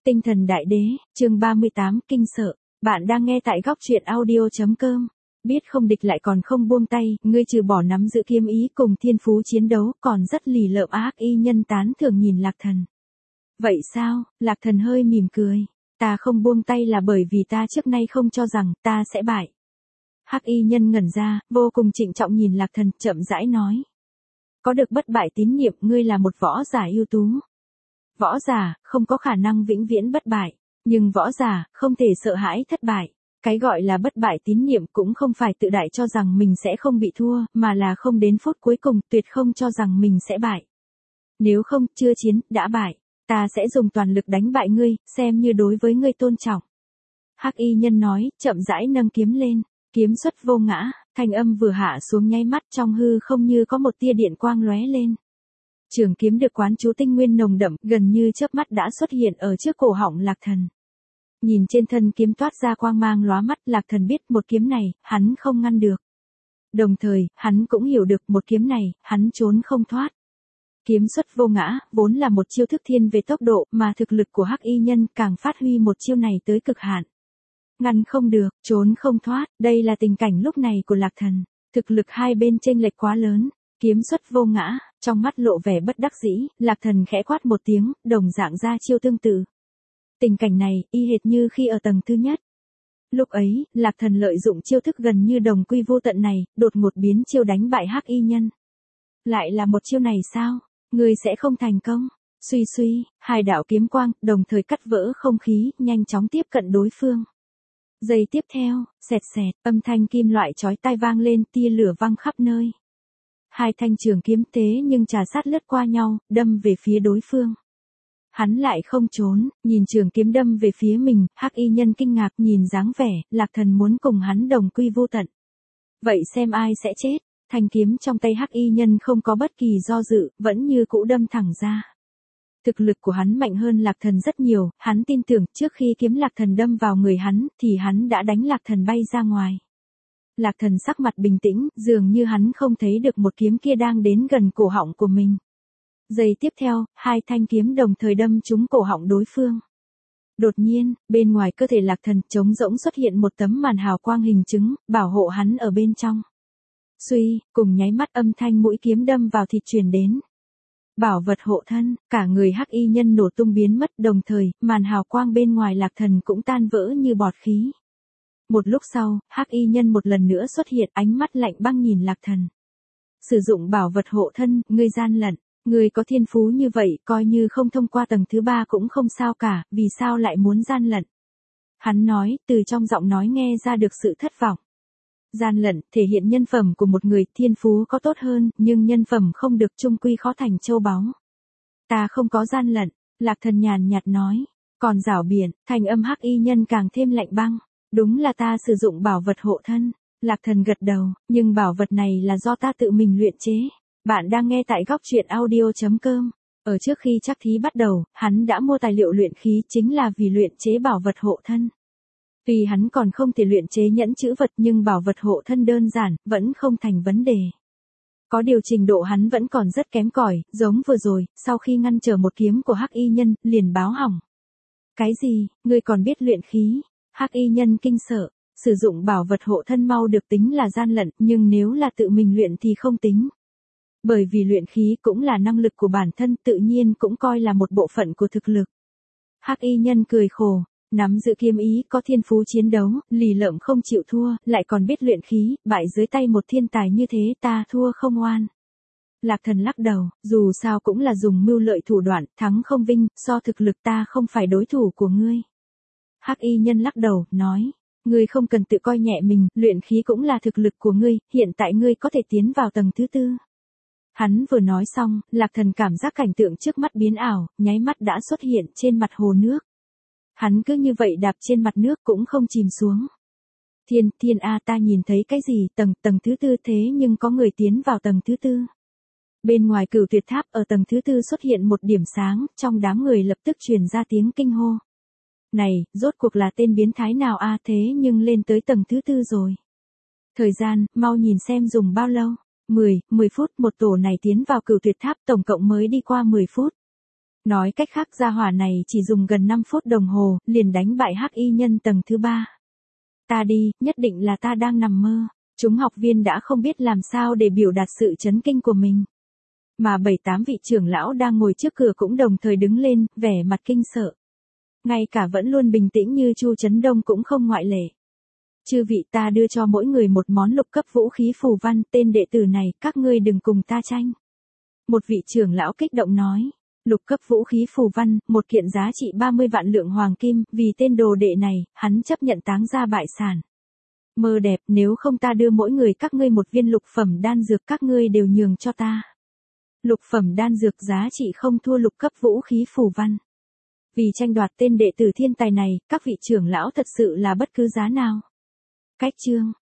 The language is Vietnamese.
Tinh thần đại đế, chương 38, kinh sợ. Bạn đang nghe tại góc truyện audio.com. Biết không địch lại còn không buông tay, ngươi trừ bỏ nắm giữ kiếm ý cùng thiên phú chiến đấu, còn rất lì lợm. Hắc y nhân tán thường nhìn Lạc Thần. Vậy sao? Lạc Thần hơi mỉm cười. Ta không buông tay là bởi vì ta trước nay không cho rằng ta sẽ bại. Hắc y nhân ngẩn ra, vô cùng trịnh trọng nhìn Lạc Thần, chậm rãi nói. Có được bất bại tín niệm, ngươi là một võ giả ưu tú. Võ giả, không có khả năng vĩnh viễn bất bại, nhưng võ giả, không thể sợ hãi thất bại. Cái gọi là bất bại tín niệm cũng không phải tự đại cho rằng mình sẽ không bị thua, mà là không đến phút cuối cùng, tuyệt không cho rằng mình sẽ bại. Nếu không, chưa chiến, đã bại, ta sẽ dùng toàn lực đánh bại ngươi, xem như đối với ngươi tôn trọng. Hắc y nhân nói, chậm rãi nâng kiếm lên, kiếm xuất vô ngã, thanh âm vừa hạ xuống nháy mắt trong hư không như có một tia điện quang lóe lên. Trường kiếm được quán chú tinh nguyên nồng đậm, gần như chớp mắt đã xuất hiện ở trước cổ họng Lạc Thần. Nhìn trên thân kiếm toát ra quang mang lóa mắt, Lạc Thần biết một kiếm này, hắn không ngăn được. Đồng thời, hắn cũng hiểu được một kiếm này, hắn trốn không thoát. Kiếm xuất vô ngã, vốn là một chiêu thức thiên về tốc độ, mà thực lực của Hắc y nhân càng phát huy một chiêu này tới cực hạn. Ngăn không được, trốn không thoát, đây là tình cảnh lúc này của Lạc Thần. Thực lực hai bên chênh lệch quá lớn. Kiếm xuất vô ngã, trong mắt lộ vẻ bất đắc dĩ, Lạc Thần khẽ quát một tiếng, đồng dạng ra chiêu tương tự. Tình cảnh này, y hệt như khi ở tầng thứ nhất. Lúc ấy, Lạc Thần lợi dụng chiêu thức gần như đồng quy vô tận này, đột ngột biến chiêu đánh bại Hắc y nhân. Lại là một chiêu này sao? Ngươi sẽ không thành công. Suy suy, hai đạo kiếm quang, đồng thời cắt vỡ không khí, nhanh chóng tiếp cận đối phương. Giây tiếp theo, xẹt xẹt, âm thanh kim loại chói tai vang lên, tia lửa văng khắp nơi. Hai thanh trường kiếm thế nhưng trà sát lướt qua nhau, đâm về phía đối phương. Hắn lại không trốn, nhìn trường kiếm đâm về phía mình, Hắc y nhân kinh ngạc nhìn dáng vẻ, Lạc Thần muốn cùng hắn đồng quy vô tận. Vậy xem ai sẽ chết, thanh kiếm trong tay Hắc y nhân không có bất kỳ do dự, vẫn như cũ đâm thẳng ra. Thực lực của hắn mạnh hơn Lạc Thần rất nhiều, hắn tin tưởng trước khi kiếm Lạc Thần đâm vào người hắn, thì hắn đã đánh Lạc Thần bay ra ngoài. Lạc Thần sắc mặt bình tĩnh, dường như hắn không thấy được một kiếm kia đang đến gần cổ họng của mình. Giây tiếp theo, hai thanh kiếm đồng thời đâm trúng cổ họng đối phương. Đột nhiên, bên ngoài cơ thể Lạc Thần trống rỗng xuất hiện một tấm màn hào quang hình trứng, bảo hộ hắn ở bên trong. Suy, cùng nháy mắt âm thanh mũi kiếm đâm vào thịt truyền đến. Bảo vật hộ thân, cả người Hắc y nhân nổ tung biến mất, đồng thời, màn hào quang bên ngoài Lạc Thần cũng tan vỡ như bọt khí. Một lúc sau, Hắc y nhân một lần nữa xuất hiện, ánh mắt lạnh băng nhìn Lạc Thần. Sử dụng bảo vật hộ thân, ngươi gian lận, ngươi có thiên phú như vậy, coi như không thông qua tầng thứ 3 cũng không sao cả, vì sao lại muốn gian lận? Hắn nói, từ trong giọng nói nghe ra được sự thất vọng. Gian lận, thể hiện nhân phẩm của một người, thiên phú có tốt hơn, nhưng nhân phẩm không được chung quy khó thành châu báu. Ta không có gian lận, Lạc Thần nhàn nhạt nói, còn giảo biện, thành âm Hắc y nhân càng thêm lạnh băng. Đúng là ta sử dụng bảo vật hộ thân. Lạc Thần gật đầu, nhưng bảo vật này là do ta tự mình luyện chế. Bạn đang nghe tại góc truyện audio.com. Ở trước khi chắc thí bắt đầu, hắn đã mua tài liệu luyện khí chính là vì luyện chế bảo vật hộ thân. Tuy hắn còn không thể luyện chế nhẫn chữ vật nhưng bảo vật hộ thân đơn giản, vẫn không thành vấn đề. Có điều trình độ hắn vẫn còn rất kém cỏi, giống vừa rồi, sau khi ngăn trở một kiếm của Hắc y nhân, liền báo hỏng. Cái gì, ngươi còn biết luyện khí? Hắc y nhân kinh sợ, sử dụng bảo vật hộ thân mau được tính là gian lận, nhưng nếu là tự mình luyện thì không tính. Bởi vì luyện khí cũng là năng lực của bản thân, tự nhiên cũng coi là một bộ phận của thực lực. Hắc y nhân cười khổ, nắm giữ kiếm ý, có thiên phú chiến đấu, lì lợm không chịu thua, lại còn biết luyện khí, bại dưới tay một thiên tài như thế, ta thua không oan. Lạc Thần lắc đầu, dù sao cũng là dùng mưu lợi thủ đoạn, thắng không vinh, so thực lực ta không phải đối thủ của ngươi. Hắc y nhân lắc đầu, nói, ngươi không cần tự coi nhẹ mình, luyện khí cũng là thực lực của ngươi, hiện tại ngươi có thể tiến vào tầng thứ 4. Hắn vừa nói xong, Lạc Thần cảm giác cảnh tượng trước mắt biến ảo, nháy mắt đã xuất hiện trên mặt hồ nước. Hắn cứ như vậy đạp trên mặt nước cũng không chìm xuống. Thiên A, ta nhìn thấy cái gì, tầng thứ 4 thế nhưng có người tiến vào tầng thứ 4. Bên ngoài Cửu Tuyệt Tháp ở tầng thứ 4 xuất hiện một điểm sáng, trong đám người lập tức truyền ra tiếng kinh hô. Này, rốt cuộc là tên biến thái nào a, thế nhưng lên tới tầng thứ 4 rồi. Thời gian, mau nhìn xem dùng bao lâu. 10 phút, một tổ này tiến vào Cửu Tuyệt Tháp tổng cộng mới đi qua 10 phút. Nói cách khác gia hỏa này chỉ dùng gần 5 phút đồng hồ, liền đánh bại hắc y nhân tầng thứ 3. Ta đi, nhất định là ta đang nằm mơ. Chúng học viên đã không biết làm sao để biểu đạt sự chấn kinh của mình. Mà 7-8 vị trưởng lão đang ngồi trước cửa cũng đồng thời đứng lên, vẻ mặt kinh sợ. Ngay cả vẫn luôn bình tĩnh như Chu Trấn Đông cũng không ngoại lệ. Chư vị, ta đưa cho mỗi người một món lục cấp vũ khí phù văn, tên đệ tử này, các ngươi đừng cùng ta tranh. Một vị trưởng lão kích động nói. Lục cấp vũ khí phù văn, một kiện giá trị 30 vạn lượng hoàng kim, vì tên đồ đệ này, hắn chấp nhận táng ra bại sản. Mơ đẹp, nếu không ta đưa mỗi người các ngươi một viên lục phẩm đan dược, các ngươi đều nhường cho ta. Lục phẩm đan dược giá trị không thua lục cấp vũ khí phù văn. Vì tranh đoạt tên đệ tử thiên tài này, các vị trưởng lão thật sự là bất cứ giá nào. Cách chương